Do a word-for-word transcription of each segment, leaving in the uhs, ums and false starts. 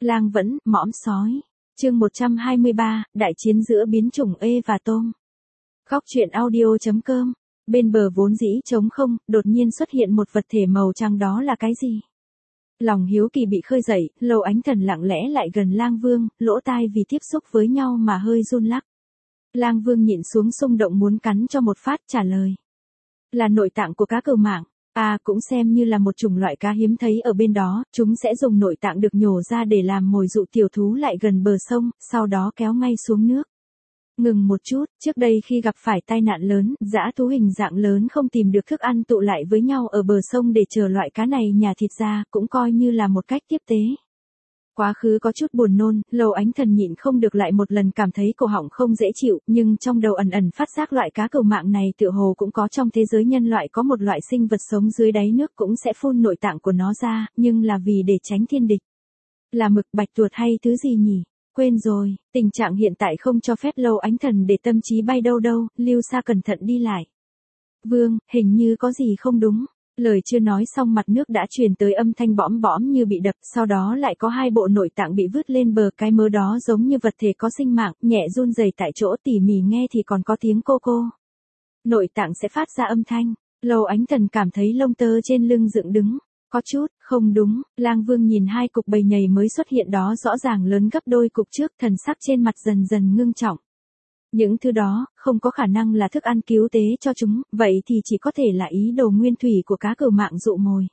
Lang vẫn, mõm sói. Chương một trăm hai mươi ba, đại chiến giữa biến chủng ê và tôm. Góc truyện audio chấm com. Bên bờ vốn dĩ trống không, đột nhiên xuất hiện một vật thể màu trắng, đó là cái gì? Lòng hiếu kỳ bị khơi dậy, Lâu Ánh Thần lặng lẽ lại gần Lang Vương, lỗ tai vì tiếp xúc với nhau mà hơi run lắc. Lang Vương nhịn xuống xung động muốn cắn cho một phát, trả lời. Là nội tạng của cá cừu mạng. À, cũng xem như là một chủng loại cá hiếm thấy ở bên đó, chúng sẽ dùng nội tạng được nhổ ra để làm mồi dụ tiểu thú lại gần bờ sông, sau đó kéo ngay xuống nước. Ngừng một chút, trước đây khi gặp phải tai nạn lớn, dã thú hình dạng lớn không tìm được thức ăn tụ lại với nhau ở bờ sông để chờ loại cá này nhả thịt ra, cũng coi như là một cách tiếp tế. Quá khứ có chút buồn nôn, Lâu Ánh Thần nhịn không được lại một lần cảm thấy cổ họng không dễ chịu, nhưng trong đầu ẩn ẩn phát giác loại cá cừu mạng này tựa hồ cũng có trong thế giới nhân loại, có một loại sinh vật sống dưới đáy nước cũng sẽ phun nội tạng của nó ra, nhưng là vì để tránh thiên địch. Là mực, bạch tuộc hay thứ gì nhỉ? Quên rồi, tình trạng hiện tại không cho phép Lâu Ánh Thần để tâm trí bay đâu đâu, Lưu Sa cẩn thận đi lại. Vương, hình như có gì không đúng. Lời chưa nói xong mặt nước đã truyền tới âm thanh bõm bõm như bị đập, sau đó lại có hai bộ nội tạng bị vứt lên bờ, cái mớ đó giống như vật thể có sinh mạng, nhẹ run rẩy tại chỗ, tỉ mỉ nghe thì còn có tiếng cô cô. Nội tạng sẽ phát ra âm thanh. Lâu Ánh Thần cảm thấy lông tơ trên lưng dựng đứng. Có chút, không đúng, Lang Vương nhìn hai cục bầy nhầy mới xuất hiện đó rõ ràng lớn gấp đôi cục trước, thần sắc trên mặt dần dần ngưng trọng. Những thứ đó, không có khả năng là thức ăn cứu tế cho chúng, vậy thì chỉ có thể là ý đồ nguyên thủy của cá cừu mạng dụ mồi.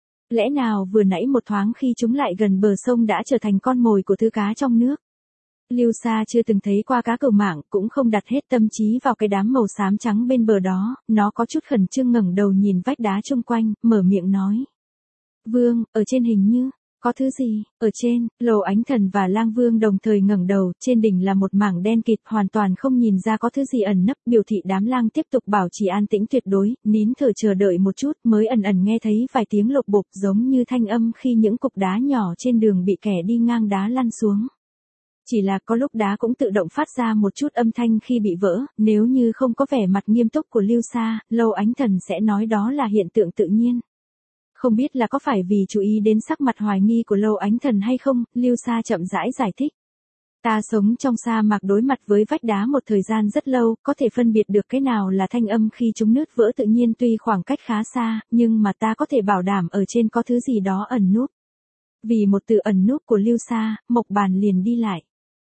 Lẽ nào vừa nãy một thoáng khi chúng lại gần bờ sông đã trở thành con mồi của thứ cá trong nước? Lưu Sa chưa từng thấy qua cá cừu mạng, cũng không đặt hết tâm trí vào cái đám màu xám trắng bên bờ đó, nó có chút khẩn trương ngẩng đầu nhìn vách đá chung quanh, mở miệng nói. Vương, ở trên hình như, có thứ gì? Ở trên, Lâu Ánh Thần và Lang Vương đồng thời ngẩng đầu, trên đỉnh là một mảng đen kịt, hoàn toàn không nhìn ra có thứ gì ẩn nấp, biểu thị đám lang tiếp tục bảo trì an tĩnh tuyệt đối, nín thở chờ đợi một chút, mới ẩn ẩn nghe thấy vài tiếng lộc bộp giống như thanh âm khi những cục đá nhỏ trên đường bị kẻ đi ngang đá lăn xuống. Chỉ là có lúc đá cũng tự động phát ra một chút âm thanh khi bị vỡ, nếu như không có vẻ mặt nghiêm túc của Lưu Sa, Lâu Ánh Thần sẽ nói đó là hiện tượng tự nhiên. Không biết là có phải vì chú ý đến sắc mặt hoài nghi của Lâu Ánh Thần hay không, Lưu Sa chậm rãi giải thích. Ta sống trong sa mạc đối mặt với vách đá một thời gian rất lâu, có thể phân biệt được cái nào là thanh âm khi chúng nứt vỡ tự nhiên, tuy khoảng cách khá xa, nhưng mà ta có thể bảo đảm ở trên có thứ gì đó ẩn núp. Vì một từ ẩn núp của Lưu Sa, Mộc Bàn liền đi lại.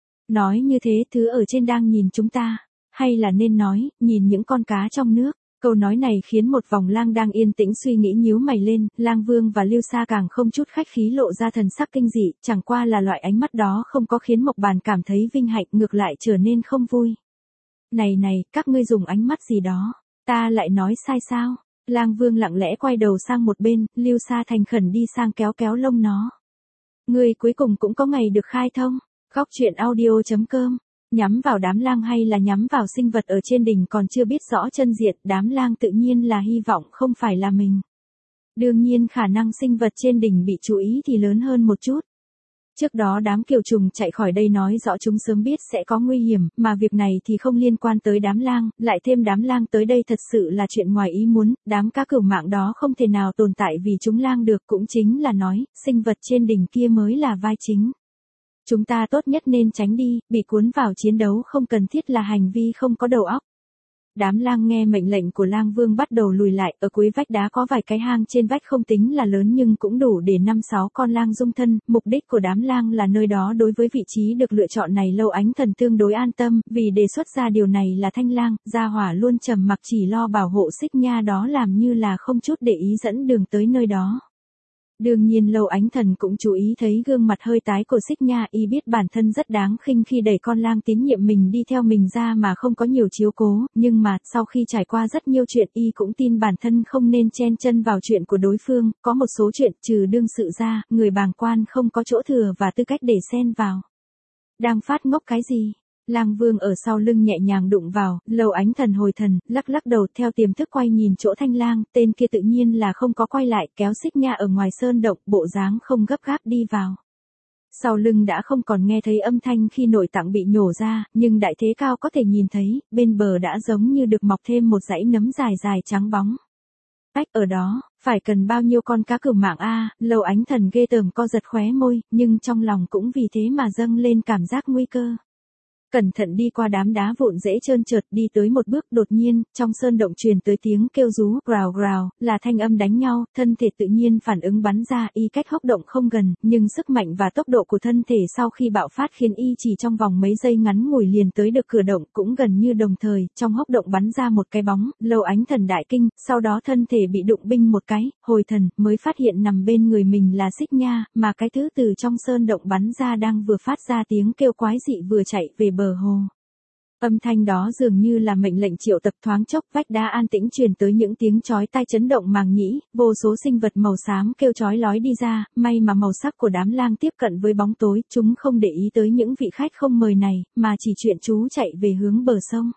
Nói như thế thứ ở trên đang nhìn chúng ta, hay là nên nói, nhìn những con cá trong nước. Câu nói này khiến một vòng lang đang yên tĩnh suy nghĩ nhíu mày lên, Lang Vương và Lưu Sa càng không chút khách khí lộ ra thần sắc kinh dị, chẳng qua là loại ánh mắt đó không có khiến Mộc Bàn cảm thấy vinh hạnh, ngược lại trở nên không vui. Này này, các ngươi dùng ánh mắt gì đó, ta lại nói sai sao? Lang Vương lặng lẽ quay đầu sang một bên, Lưu Sa thành khẩn đi sang kéo kéo lông nó. Ngươi cuối cùng cũng có ngày được khai thông. Góc truyện audio chấm com. Nhắm vào đám lang hay là nhắm vào sinh vật ở trên đỉnh còn chưa biết rõ chân diện, đám lang tự nhiên là hy vọng không phải là mình. Đương nhiên khả năng sinh vật trên đỉnh bị chú ý thì lớn hơn một chút. Trước đó đám kiều trùng chạy khỏi đây nói rõ chúng sớm biết sẽ có nguy hiểm, mà việc này thì không liên quan tới đám lang, lại thêm đám lang tới đây thật sự là chuyện ngoài ý muốn, đám cá cừu mạng đó không thể nào tồn tại vì chúng lang được, cũng chính là nói, sinh vật trên đỉnh kia mới là vai chính. Chúng ta tốt nhất nên tránh đi, bị cuốn vào chiến đấu không cần thiết là hành vi không có đầu óc. Đám lang nghe mệnh lệnh của Lang Vương bắt đầu lùi lại, ở cuối vách đá có vài cái hang trên vách không tính là lớn nhưng cũng đủ để năm sáu con lang dung thân, mục đích của đám lang là nơi đó. Đối với vị trí được lựa chọn này Lâu Ánh Thần tương đối an tâm, vì đề xuất ra điều này là Thanh Lang, Gia Hỏa luôn trầm mặc chỉ lo bảo hộ Xích Nha đó, làm như là không chút để ý dẫn đường tới nơi đó. Đương nhiên Lâu Ánh Thần cũng chú ý thấy gương mặt hơi tái của Xích Nha, y biết bản thân rất đáng khinh khi đẩy con lang tín nhiệm mình đi theo mình ra mà không có nhiều chiếu cố, nhưng mà, sau khi trải qua rất nhiều chuyện y cũng tin bản thân không nên chen chân vào chuyện của đối phương, có một số chuyện trừ đương sự ra, người bàng quan không có chỗ thừa và tư cách để xen vào. Đang phát ngốc cái gì? Lang Vương ở sau lưng nhẹ nhàng đụng vào, Lâu Ánh Thần hồi thần, lắc lắc đầu theo tiềm thức quay nhìn chỗ Thanh Lang, tên kia tự nhiên là không có quay lại, kéo Xích Nha ở ngoài sơn động, bộ dáng không gấp gáp đi vào. Sau lưng đã không còn nghe thấy âm thanh khi nội tạng bị nhổ ra, nhưng đại thế cao có thể nhìn thấy, bên bờ đã giống như được mọc thêm một dãy nấm dài dài trắng bóng. vách ở đó, phải cần bao nhiêu con cá cừu mạng a, Lâu Ánh Thần ghê tởm co giật khóe môi, nhưng trong lòng cũng vì thế mà dâng lên cảm giác nguy cơ. Cẩn thận đi qua đám đá vụn dễ trơn trượt, đi tới một bước, đột nhiên, trong sơn động truyền tới tiếng kêu rú, grào grào, là thanh âm đánh nhau, thân thể tự nhiên phản ứng bắn ra, y cách hốc động không gần, nhưng sức mạnh và tốc độ của thân thể sau khi bạo phát khiến y chỉ trong vòng mấy giây ngắn ngủi liền tới được cửa động, cũng gần như đồng thời, trong hốc động bắn ra một cái bóng, Lâu Ánh Thần đại kinh, sau đó thân thể bị đụng binh một cái, hồi thần, mới phát hiện nằm bên người mình là Xích Nha, mà cái thứ từ trong sơn động bắn ra đang vừa phát ra tiếng kêu quái dị vừa chạy về bờ hồ. Âm thanh đó dường như là mệnh lệnh triệu tập, thoáng chốc vách đá an tĩnh truyền tới những tiếng chói tai chấn động màng nhĩ, vô số sinh vật màu xám kêu chói lói đi ra, may mà màu sắc của đám lang tiếp cận với bóng tối, chúng không để ý tới những vị khách không mời này, mà chỉ chuyện chú chạy về hướng bờ sông.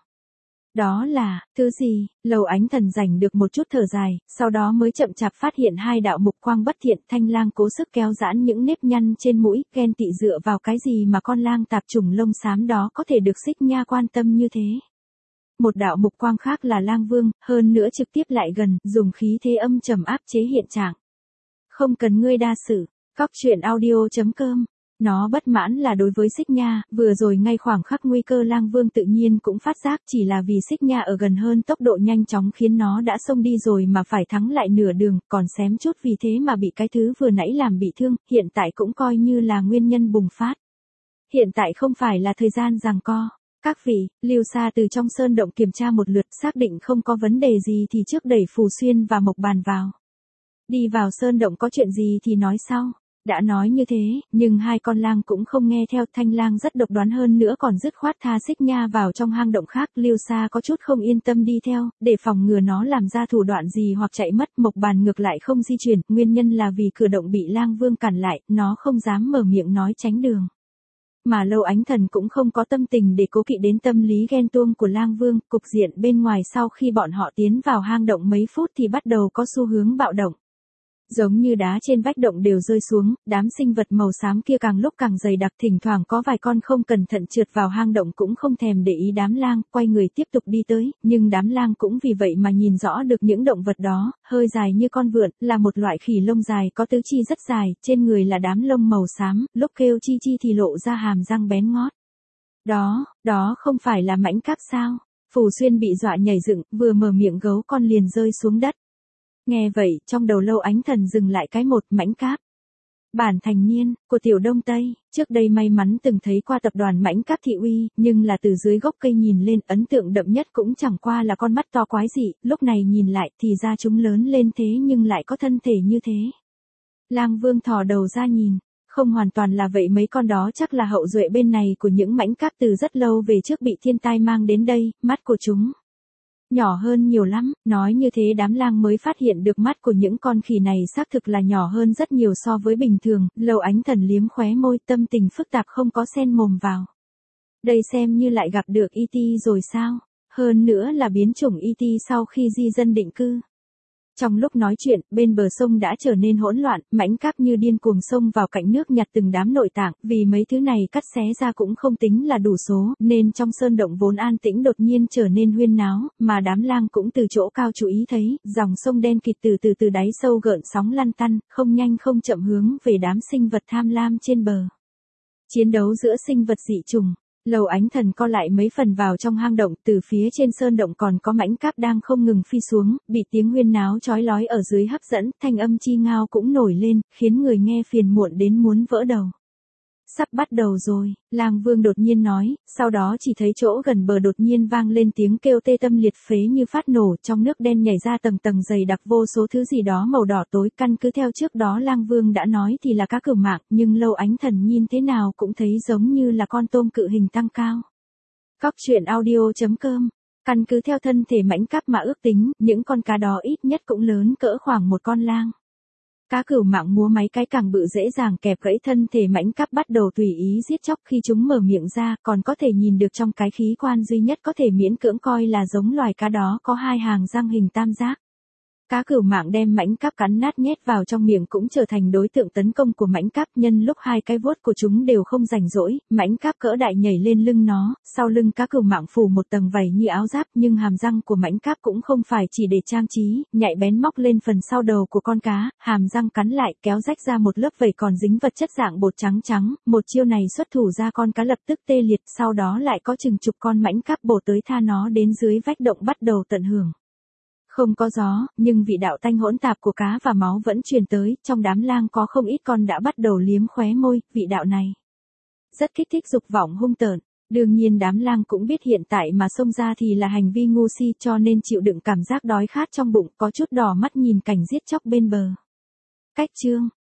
Đó là, thứ gì? Lâu Ánh Thần rảnh được một chút thở dài, sau đó mới chậm chạp phát hiện hai đạo mục quang bất thiện, thanh lang cố sức kéo giãn những nếp nhăn trên mũi, ghen tị dựa vào cái gì mà con lang tạp chủng lông xám đó có thể được Xích Nha quan tâm như thế. Một đạo mục quang khác là Lang Vương, hơn nữa trực tiếp lại gần, dùng khí thế âm trầm áp chế hiện trạng. Không cần ngươi đa sự, Cóc Truyện Audio chấm com. Nó bất mãn là đối với Xích Nha, vừa rồi ngay khoảng khắc nguy cơ Lang Vương tự nhiên cũng phát giác, chỉ là vì Xích Nha ở gần hơn tốc độ nhanh chóng khiến nó đã xông đi rồi mà phải thắng lại nửa đường, còn xém chút vì thế mà bị cái thứ vừa nãy làm bị thương, hiện tại cũng coi như là nguyên nhân bùng phát. Hiện tại không phải là thời gian giằng co. Các vị, Lưu Sa từ trong sơn động kiểm tra một lượt, xác định không có vấn đề gì thì trước đẩy Phù Xuyên và Mộc Bàn vào. Đi vào sơn động có chuyện gì thì nói sau. Đã nói như thế, nhưng hai con lang cũng không nghe theo, Thanh Lang rất độc đoán hơn nữa còn dứt khoát tha Xích Nha vào trong hang động khác, Lưu Sa có chút không yên tâm đi theo, để phòng ngừa nó làm ra thủ đoạn gì hoặc chạy mất, Mộc Bàn ngược lại không di chuyển, nguyên nhân là vì cửa động bị Lang Vương cản lại, nó không dám mở miệng nói tránh đường. Mà Lâu Ánh Thần cũng không có tâm tình để cố kỵ đến tâm lý ghen tuông của Lang Vương, cục diện bên ngoài sau khi bọn họ tiến vào hang động mấy phút thì bắt đầu có xu hướng bạo động. Giống như đá trên vách động đều rơi xuống, đám sinh vật màu xám kia càng lúc càng dày đặc, thỉnh thoảng có vài con không cẩn thận trượt vào hang động cũng không thèm để ý đám lang, quay người tiếp tục đi tới, nhưng đám lang cũng vì vậy mà nhìn rõ được những động vật đó, hơi dài như con vượn, là một loại khỉ lông dài có tứ chi rất dài, trên người là đám lông màu xám, lúc kêu chi chi thì lộ ra hàm răng bén ngót. Đó, đó không phải là mãnh cáp sao? Phù Xuyên bị dọa nhảy dựng, vừa mở miệng gấu con liền rơi xuống đất. Nghe vậy, trong đầu Lâu Ánh Thần dừng lại cái một, mãnh cáp. Bản thành niên, của Tiểu Đông Tây, trước đây may mắn từng thấy qua tập đoàn mãnh cáp thị uy, nhưng là từ dưới gốc cây nhìn lên, ấn tượng đậm nhất cũng chẳng qua là con mắt to quái dị, lúc này nhìn lại thì ra chúng lớn lên thế nhưng lại có thân thể như thế. Lang Vương thò đầu ra nhìn, không hoàn toàn là vậy, mấy con đó chắc là hậu duệ bên này của những mãnh cáp từ rất lâu về trước bị thiên tai mang đến đây, mắt của chúng nhỏ hơn nhiều lắm, nói như thế đám lang mới phát hiện được mắt của những con khỉ này xác thực là nhỏ hơn rất nhiều so với bình thường, Lâu Ánh Thần liếm khóe môi, tâm tình phức tạp không có xen mồm vào. Đây xem như lại gặp được i tê rồi sao, hơn nữa là biến chủng i tê sau khi di dân định cư. Trong lúc nói chuyện, bên bờ sông đã trở nên hỗn loạn, mãnh cáp như điên cuồng xông vào cạnh nước nhặt từng đám nội tạng, vì mấy thứ này cắt xé ra cũng không tính là đủ số, nên trong sơn động vốn an tĩnh đột nhiên trở nên huyên náo, mà đám lang cũng từ chỗ cao chú ý thấy, dòng sông đen kịt từ từ từ đáy sâu gợn sóng lăn tăn, không nhanh không chậm hướng về đám sinh vật tham lam trên bờ. Chiến đấu giữa sinh vật dị chủng. Lâu Ánh Thần co lại mấy phần vào trong hang động, từ phía trên sơn động còn có mãnh cáp đang không ngừng phi xuống, bị tiếng huyên náo chói lói ở dưới hấp dẫn, thanh âm chi ngao cũng nổi lên, khiến người nghe phiền muộn đến muốn vỡ đầu. Sắp bắt đầu rồi, Lang Vương đột nhiên nói, sau đó chỉ thấy chỗ gần bờ đột nhiên vang lên tiếng kêu tê tâm liệt phế như phát nổ, trong nước đen nhảy ra tầng tầng dày đặc vô số thứ gì đó màu đỏ tối, căn cứ theo trước đó Lang Vương đã nói thì là cá cừu mạng, nhưng Lâu Ánh Thần nhìn thế nào cũng thấy giống như là con tôm cự hình tăng cao. Cóc Truyện Audio chấm com. Căn cứ theo thân thể mãnh cáp mà ước tính, những con cá đó ít nhất cũng lớn cỡ khoảng một con lang. Cá cừu mạng múa máy cái càng bự dễ dàng kẹp gãy thân thể mãnh cáp bắt đầu tùy ý giết chóc, khi chúng mở miệng ra còn có thể nhìn được trong cái khí quan duy nhất có thể miễn cưỡng coi là giống loài cá đó có hai hàng răng hình tam giác. Cá cừu mạng đem mãnh cáp cắn nát nhét vào trong miệng cũng trở thành đối tượng tấn công của mãnh cáp, nhân lúc hai cái vuốt của chúng đều không rảnh rỗi, mãnh cáp cỡ đại nhảy lên lưng nó, sau lưng cá cừu mạng phủ một tầng vảy như áo giáp, nhưng hàm răng của mãnh cáp cũng không phải chỉ để trang trí, nhạy bén móc lên phần sau đầu của con cá, hàm răng cắn lại kéo rách ra một lớp vảy còn dính vật chất dạng bột trắng trắng, một chiêu này xuất thủ ra con cá lập tức tê liệt, sau đó lại có chừng chục con mãnh cáp bổ tới tha nó đến dưới vách động bắt đầu tận hưởng. Không có gió, nhưng vị đạo tanh hỗn tạp của cá và máu vẫn truyền tới, trong đám lang có không ít con đã bắt đầu liếm khóe môi, vị đạo này rất kích thích dục vọng hung tợn. Đương nhiên đám lang cũng biết hiện tại mà xông ra thì là hành vi ngu si, cho nên chịu đựng cảm giác đói khát trong bụng, có chút đỏ mắt nhìn cảnh giết chóc bên bờ. Cách chương